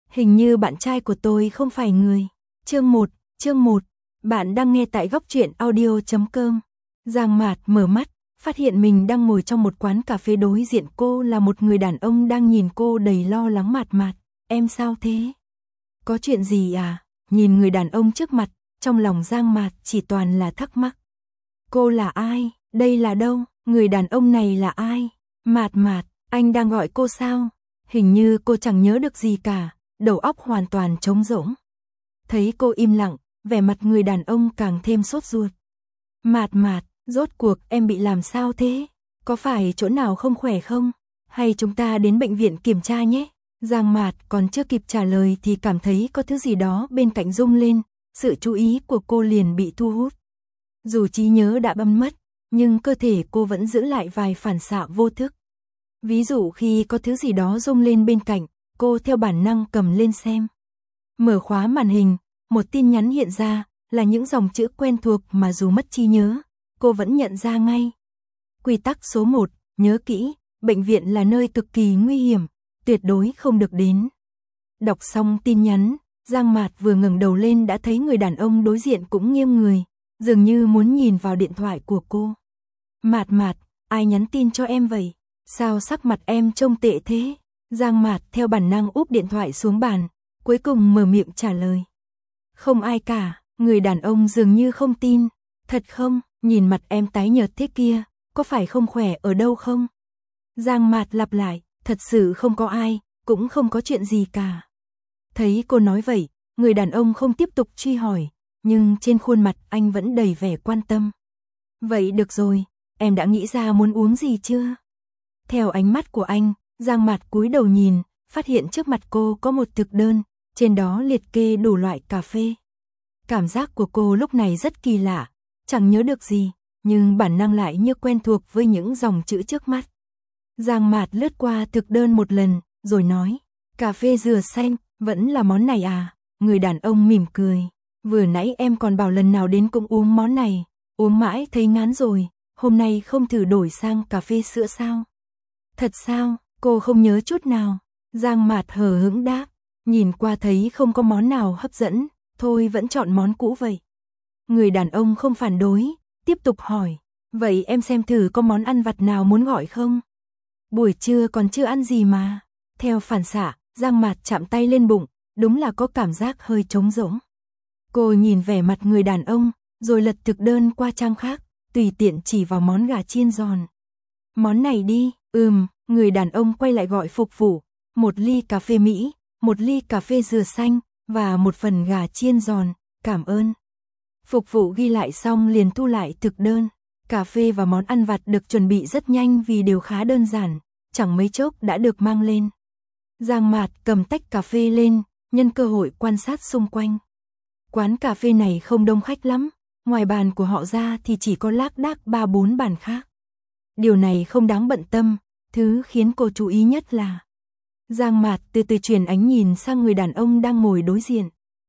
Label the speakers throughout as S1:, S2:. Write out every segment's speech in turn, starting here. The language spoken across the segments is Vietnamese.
S1: Hình như bạn trai của tôi không phải người. Chương 1, bạn đang nghe tại góc truyện audio.com. Giang Mạt mở mắt, phát hiện mình đang ngồi trong một quán cà phê, đối diện cô là một người đàn ông đang nhìn cô đầy lo lắng. Mạt, em sao thế? Có chuyện gì à? Nhìn người đàn ông trước mặt, trong lòng Giang Mạt chỉ toàn là thắc mắc. Cô là ai? Đây là đâu? Người đàn ông này là ai? Mạt, anh đang gọi cô sao? Hình như cô chẳng nhớ được gì cả, đầu óc hoàn toàn trống rỗng. Thấy cô im lặng, vẻ mặt người đàn ông càng thêm sốt ruột. Mạt, rốt cuộc em bị làm sao thế? Có phải chỗ nào không khỏe không? Hay chúng ta đến bệnh viện kiểm tra nhé? Giang Mạt còn chưa kịp trả lời thì cảm thấy có thứ gì đó bên cạnh rung lên, sự chú ý của cô liền bị thu hút. Dù trí nhớ đã băm mất, nhưng cơ thể cô vẫn giữ lại vài phản xạ vô thức. Ví dụ khi có thứ gì đó rung lên bên cạnh, cô theo bản năng cầm lên xem. Mở khóa màn hình, một tin nhắn hiện ra, là những dòng chữ quen thuộc mà dù mất trí nhớ, cô vẫn nhận ra ngay. Quy tắc số 1, nhớ kỹ, bệnh viện là nơi cực kỳ nguy hiểm, tuyệt đối không được đến. Đọc xong tin nhắn, Giang Mạt vừa ngẩng đầu lên đã thấy người đàn ông đối diện cũng nghiêng người, dường như muốn nhìn vào điện thoại của cô. Mạt, ai nhắn tin cho em vậy? Sao sắc mặt em trông tệ thế? Giang Mạt theo bản năng úp điện thoại xuống bàn, cuối cùng mở miệng trả lời. Không ai cả, người đàn ông dường như không tin. Thật không? Nhìn mặt em tái nhợt thế kia, có phải không khỏe ở đâu không? Giang Mạt lặp lại, thật sự không có ai, cũng không có chuyện gì cả. Thấy cô nói vậy, người đàn ông không tiếp tục truy hỏi, nhưng trên khuôn mặt anh vẫn đầy vẻ quan tâm. Vậy được rồi, em đã nghĩ ra muốn uống gì chưa? Theo ánh mắt của anh, Giang Mạt cúi đầu nhìn, phát hiện trước mặt cô có một thực đơn, trên đó liệt kê đủ loại cà phê. Cảm giác của cô lúc này rất kỳ lạ, chẳng nhớ được gì, nhưng bản năng lại như quen thuộc với những dòng chữ trước mắt. Giang Mạt lướt qua thực đơn một lần, rồi nói, cà phê dừa xanh, vẫn là món này à? Người đàn ông mỉm cười, vừa nãy em còn bảo lần nào đến cũng uống món này, uống mãi thấy ngán rồi, hôm nay không thử đổi sang cà phê sữa sao? Thật sao? Cô không nhớ chút nào. Giang Mạt hờ hững đáp, nhìn qua thấy không có món nào hấp dẫn, thôi vẫn chọn món cũ vậy. Người đàn ông không phản đối, tiếp tục hỏi, vậy em xem thử có món ăn vặt nào muốn gọi không? Buổi trưa còn chưa ăn gì mà. Theo phản xạ, Giang Mạt chạm tay lên bụng, đúng là có cảm giác hơi trống rỗng. Cô nhìn vẻ mặt người đàn ông, rồi lật thực đơn qua trang khác, tùy tiện chỉ vào món gà chiên giòn. Món này đi. Người đàn ông quay lại gọi phục vụ, 1 ly cà phê Mỹ, 1 ly cà phê dừa xanh, và 1 phần gà chiên giòn, cảm ơn. Phục vụ ghi lại xong liền thu lại thực đơn, cà phê và món ăn vặt được chuẩn bị rất nhanh vì đều khá đơn giản, chẳng mấy chốc đã được mang lên. Giang Mạt cầm tách cà phê lên, nhân cơ hội quan sát xung quanh. Quán cà phê này không đông khách lắm, ngoài bàn của họ ra thì chỉ có lác đác 3-4 bàn khác. Điều này không đáng bận tâm, thứ khiến cô chú ý nhất là Giang Mạt từ từ chuyển ánh nhìn sang người đàn ông đang ngồi đối diện.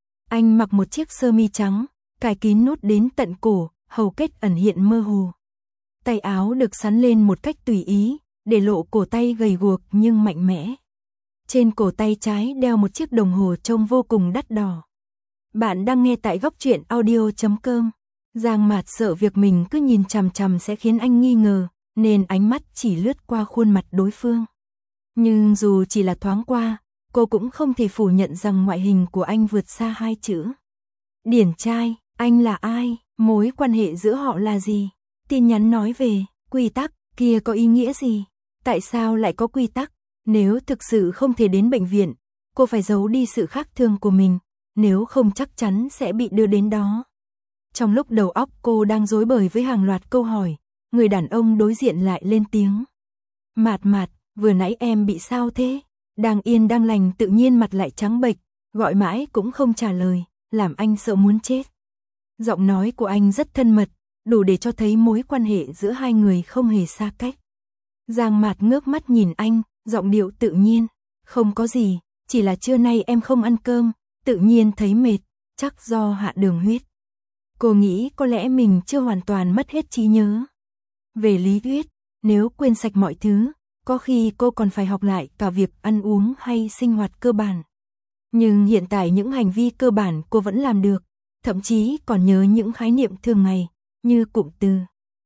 S1: Anh mặc một chiếc sơ mi trắng, cài kín nút đến tận cổ, hầu kết ẩn hiện mơ hồ. Tay áo được xắn lên một cách tùy ý, để lộ cổ tay gầy guộc nhưng mạnh mẽ. Trên cổ tay trái đeo một chiếc đồng hồ trông vô cùng đắt đỏ. Bạn đang nghe tại góc truyện audio.com. Giang Mạt sợ việc mình cứ nhìn chằm chằm sẽ khiến anh nghi ngờ, nên ánh mắt chỉ lướt qua khuôn mặt đối phương. Nhưng dù chỉ là thoáng qua, cô cũng không thể phủ nhận rằng ngoại hình của anh vượt xa 2 chữ. Điển trai, anh là ai? Mối quan hệ giữa họ là gì? Tin nhắn nói về quy tắc kia có ý nghĩa gì? Tại sao lại có quy tắc? Nếu thực sự không thể đến bệnh viện, cô phải giấu đi sự khác thường của mình, nếu không chắc chắn sẽ bị đưa đến đó. Trong lúc đầu óc cô đang rối bời với hàng loạt câu hỏi, người đàn ông đối diện lại lên tiếng. Mạt, vừa nãy em bị sao thế? Đang yên đang lành tự nhiên mặt lại trắng bệch, gọi mãi cũng không trả lời, làm anh sợ muốn chết. Giọng nói của anh rất thân mật, đủ để cho thấy mối quan hệ giữa hai người không hề xa cách. Giang Mạt ngước mắt nhìn anh, giọng điệu tự nhiên, không có gì, chỉ là trưa nay em không ăn cơm, tự nhiên thấy mệt, chắc do hạ đường huyết. Cô nghĩ có lẽ mình chưa hoàn toàn mất hết trí nhớ. Về lý thuyết, nếu quên sạch mọi thứ, có khi cô còn phải học lại cả việc ăn uống hay sinh hoạt cơ bản. Nhưng hiện tại những hành vi cơ bản cô vẫn làm được, thậm chí còn nhớ những khái niệm thường ngày, như cụm từ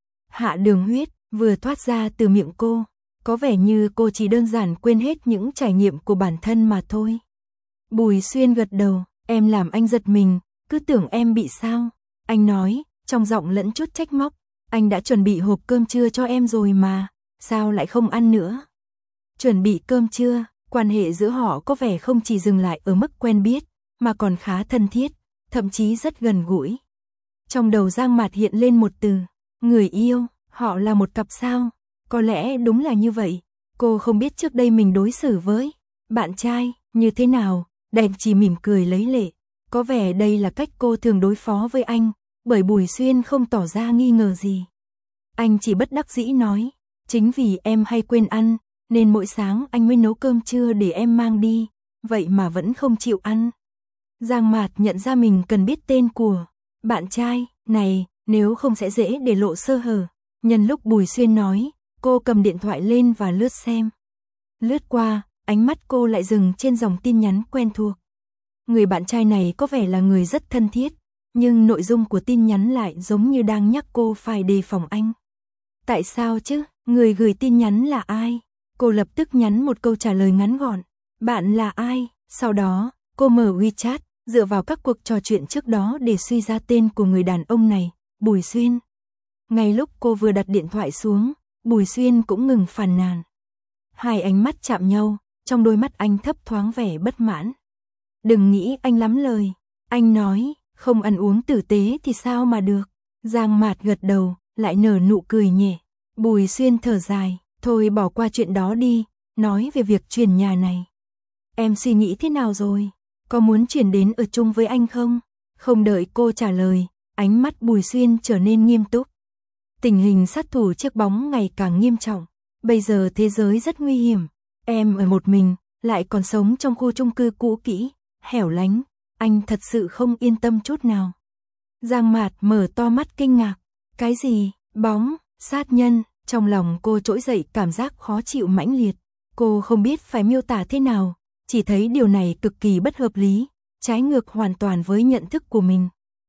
S1: hạ đường huyết vừa thoát ra từ miệng cô. Có vẻ như cô chỉ đơn giản quên hết những trải nghiệm của bản thân mà thôi. Bùi Xuyên gật đầu, em làm anh giật mình, cứ tưởng em bị sao. Anh nói, trong giọng lẫn chút trách móc, anh đã chuẩn bị hộp cơm trưa cho em rồi mà, sao lại không ăn nữa? Chuẩn bị cơm trưa, quan hệ giữa họ có vẻ không chỉ dừng lại ở mức quen biết, mà còn khá thân thiết, thậm chí rất gần gũi. Trong đầu Giang Mạt hiện lên một từ, người yêu, họ là một cặp sao? Có lẽ đúng là như vậy, cô không biết trước đây mình đối xử với bạn trai như thế nào, đành chỉ mỉm cười lấy lệ. Có vẻ đây là cách cô thường đối phó với anh, bởi Bùi Xuyên không tỏ ra nghi ngờ gì. Anh chỉ bất đắc dĩ nói, chính vì em hay quên ăn, nên mỗi sáng anh mới nấu cơm trưa để em mang đi, vậy mà vẫn không chịu ăn. Giang Mạt nhận ra mình cần biết tên của bạn trai này, nếu không sẽ dễ để lộ sơ hở. Nhân lúc Bùi Xuyên nói, cô cầm điện thoại lên và lướt xem. Lướt qua, ánh mắt cô lại dừng trên dòng tin nhắn quen thuộc. Người bạn trai này có vẻ là người rất thân thiết, nhưng nội dung của tin nhắn lại giống như đang nhắc cô phải đề phòng anh. Tại sao chứ? Người gửi tin nhắn là ai? Cô lập tức nhắn một câu trả lời ngắn gọn. Bạn là ai? Sau đó, cô mở WeChat, dựa vào các cuộc trò chuyện trước đó để suy ra tên của người đàn ông này, Bùi Xuyên. Ngay lúc cô vừa đặt điện thoại xuống, Bùi Xuyên cũng ngừng phàn nàn. Hai ánh mắt chạm nhau, trong đôi mắt anh thấp thoáng vẻ bất mãn. Đừng nghĩ anh lắm lời. Anh nói, không ăn uống tử tế thì sao mà được. Giang Mạt gật đầu, lại nở nụ cười nhẹ. Bùi Xuyên thở dài, thôi bỏ qua chuyện đó đi, nói về việc chuyển nhà này. Em suy nghĩ thế nào rồi? Có muốn chuyển đến ở chung với anh không? Không đợi cô trả lời, ánh mắt Bùi Xuyên trở nên nghiêm túc. Tình hình sát thủ chiếc bóng ngày càng nghiêm trọng. Bây giờ thế giới rất nguy hiểm. Em ở một mình, lại còn sống trong khu chung cư cũ kỹ, hẻo lánh. Anh thật sự không yên tâm chút nào. Giang Mạt mở to mắt kinh ngạc. Cái gì? Bóng, sát nhân. Trong lòng cô trỗi dậy cảm giác khó chịu mãnh liệt. Cô không biết phải miêu tả thế nào. Chỉ thấy điều này cực kỳ bất hợp lý, trái ngược hoàn toàn với nhận thức của mình.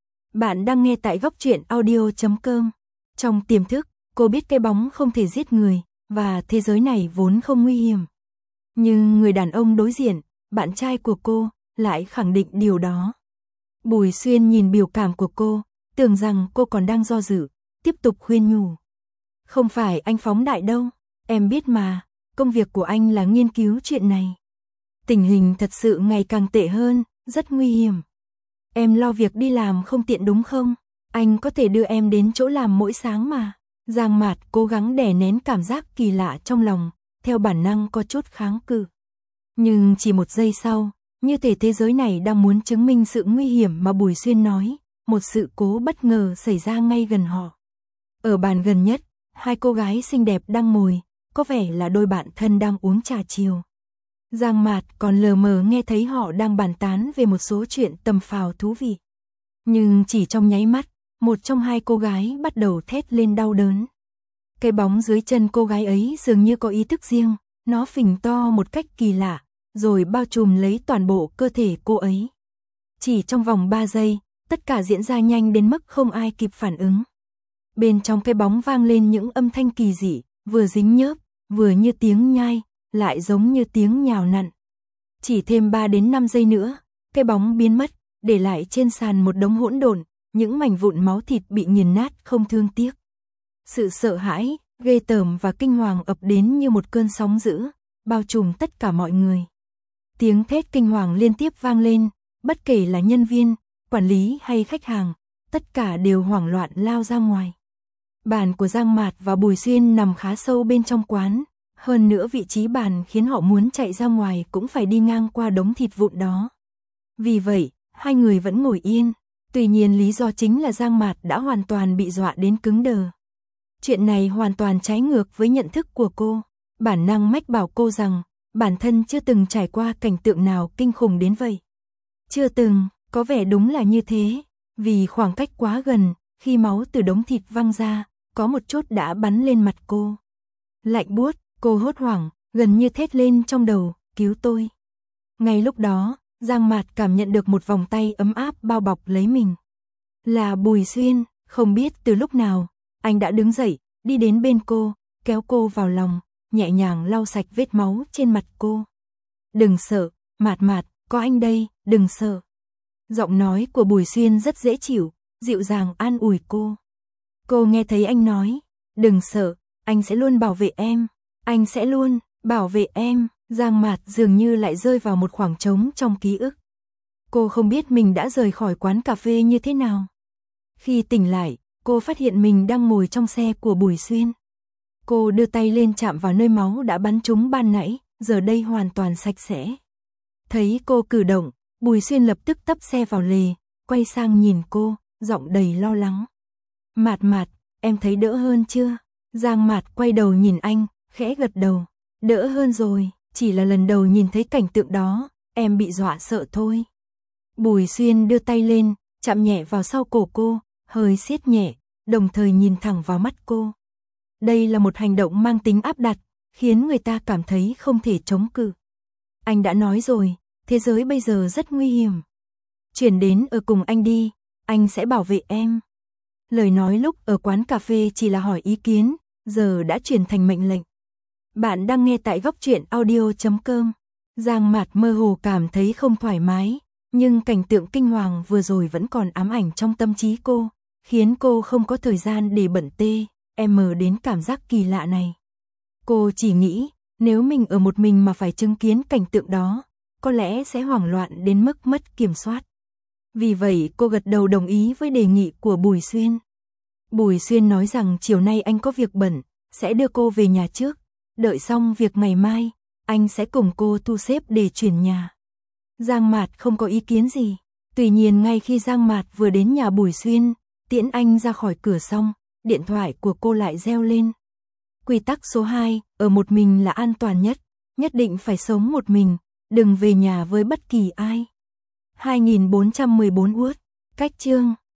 S1: Bạn đang nghe tại Góc Truyện Audio.com. Trong tiềm thức, cô biết cái bóng không thể giết người, và thế giới này vốn không nguy hiểm. Nhưng người đàn ông đối diện, bạn trai của cô, lại khẳng định điều đó. Bùi Xuyên nhìn biểu cảm của cô, tưởng rằng cô còn đang do dự, tiếp tục khuyên nhủ. Không phải anh phóng đại đâu, em biết mà, công việc của anh là nghiên cứu chuyện này. Tình hình thật sự ngày càng tệ hơn, rất nguy hiểm. Em lo việc đi làm không tiện đúng không? Anh có thể đưa em đến chỗ làm mỗi sáng mà. Giang Mạt cố gắng đè nén cảm giác kỳ lạ trong lòng, theo bản năng có chút kháng cự. Nhưng chỉ một giây sau, như thể thế giới này đang muốn chứng minh sự nguy hiểm mà Bùi Xuyên nói, một sự cố bất ngờ xảy ra ngay gần họ. Ở bàn gần nhất, hai cô gái xinh đẹp đang ngồi, có vẻ là đôi bạn thân đang uống trà chiều. Giang Mạt còn lờ mờ nghe thấy họ đang bàn tán về một số chuyện tầm phào thú vị. Nhưng chỉ trong nháy mắt, một trong hai cô gái bắt đầu thét lên đau đớn. Cái bóng dưới chân cô gái ấy dường như có ý thức riêng, nó phình to một cách kỳ lạ, rồi bao trùm lấy toàn bộ cơ thể cô ấy. Chỉ trong vòng 3 giây, tất cả diễn ra nhanh đến mức không ai kịp phản ứng. Bên trong cái bóng vang lên những âm thanh kỳ dị, vừa dính nhớp, vừa như tiếng nhai, lại giống như tiếng nhào nặn. Chỉ thêm 3 đến 5 giây nữa, cái bóng biến mất, để lại trên sàn một đống hỗn độn, những mảnh vụn máu thịt bị nghiền nát không thương tiếc. Sự sợ hãi, ghê tởm và kinh hoàng ập đến như một cơn sóng dữ, bao trùm tất cả mọi người. Tiếng thét kinh hoàng liên tiếp vang lên, bất kể là nhân viên, quản lý hay khách hàng, tất cả đều hoảng loạn lao ra ngoài. Bàn của Giang Mạt và Bùi Xuyên nằm khá sâu bên trong quán, hơn nữa vị trí bàn khiến họ muốn chạy ra ngoài cũng phải đi ngang qua đống thịt vụn đó. Vì vậy, hai người vẫn ngồi yên, tuy nhiên lý do chính là Giang Mạt đã hoàn toàn bị dọa đến cứng đờ. Chuyện này hoàn toàn trái ngược với nhận thức của cô, bản năng mách bảo cô rằng bản thân chưa từng trải qua cảnh tượng nào kinh khủng đến vậy. Chưa từng, có vẻ đúng là như thế, vì khoảng cách quá gần, khi máu từ đống thịt văng ra, có một chút đã bắn lên mặt cô. Lạnh buốt, cô hốt hoảng, gần như thét lên trong đầu, cứu tôi. Ngay lúc đó, Giang Mạt cảm nhận được một vòng tay ấm áp bao bọc lấy mình. Là Bùi Xuyên, không biết từ lúc nào, anh đã đứng dậy, đi đến bên cô, kéo cô vào lòng, nhẹ nhàng lau sạch vết máu trên mặt cô. Đừng sợ, Mạt Mạt, có anh đây, đừng sợ. Giọng nói của Bùi Xuyên rất dễ chịu, dịu dàng an ủi cô. Cô nghe thấy anh nói, đừng sợ, anh sẽ luôn bảo vệ em, anh sẽ luôn bảo vệ em. Giang Mạt dường như lại rơi vào một khoảng trống trong ký ức. Cô không biết mình đã rời khỏi quán cà phê như thế nào. Khi tỉnh lại, cô phát hiện mình đang ngồi trong xe của Bùi Xuyên. Cô đưa tay lên chạm vào nơi máu đã bắn trúng ban nãy, giờ đây hoàn toàn sạch sẽ. Thấy cô cử động, Bùi Xuyên lập tức tấp xe vào lề, quay sang nhìn cô, giọng đầy lo lắng. Mạt Mạt, em thấy đỡ hơn chưa? Giang Mạt quay đầu nhìn anh, khẽ gật đầu. Đỡ hơn rồi, chỉ là lần đầu nhìn thấy cảnh tượng đó, em bị dọa sợ thôi. Bùi Xuyên đưa tay lên, chạm nhẹ vào sau cổ cô, hơi siết nhẹ, đồng thời nhìn thẳng vào mắt cô. Đây là một hành động mang tính áp đặt, khiến người ta cảm thấy không thể chống cự. Anh đã nói rồi, thế giới bây giờ rất nguy hiểm. Chuyển đến ở cùng anh đi, anh sẽ bảo vệ em. Lời nói lúc ở quán cà phê chỉ là hỏi ý kiến, giờ đã chuyển thành mệnh lệnh. Bạn đang nghe tại Góc Truyện Audio.com. Giang Mạt mơ hồ cảm thấy không thoải mái, nhưng cảnh tượng kinh hoàng vừa rồi vẫn còn ám ảnh trong tâm trí cô, khiến cô không có thời gian để bận đến cảm giác kỳ lạ này. Cô chỉ nghĩ, nếu mình ở một mình mà phải chứng kiến cảnh tượng đó, có lẽ sẽ hoảng loạn đến mức mất kiểm soát. Vì vậy cô gật đầu đồng ý với đề nghị của Bùi Xuyên. Bùi Xuyên nói rằng chiều nay anh có việc bận, sẽ đưa cô về nhà trước. Đợi xong việc ngày mai, anh sẽ cùng cô thu xếp để chuyển nhà. Giang Mạt không có ý kiến gì. Tuy nhiên ngay khi Giang Mạt vừa đến nhà Bùi Xuyên, tiễn anh ra khỏi cửa xong, điện thoại của cô lại reo lên. Quy tắc số 2, ở một mình là an toàn nhất định phải sống một mình, đừng về nhà với bất kỳ ai. 2414 Út, cách chương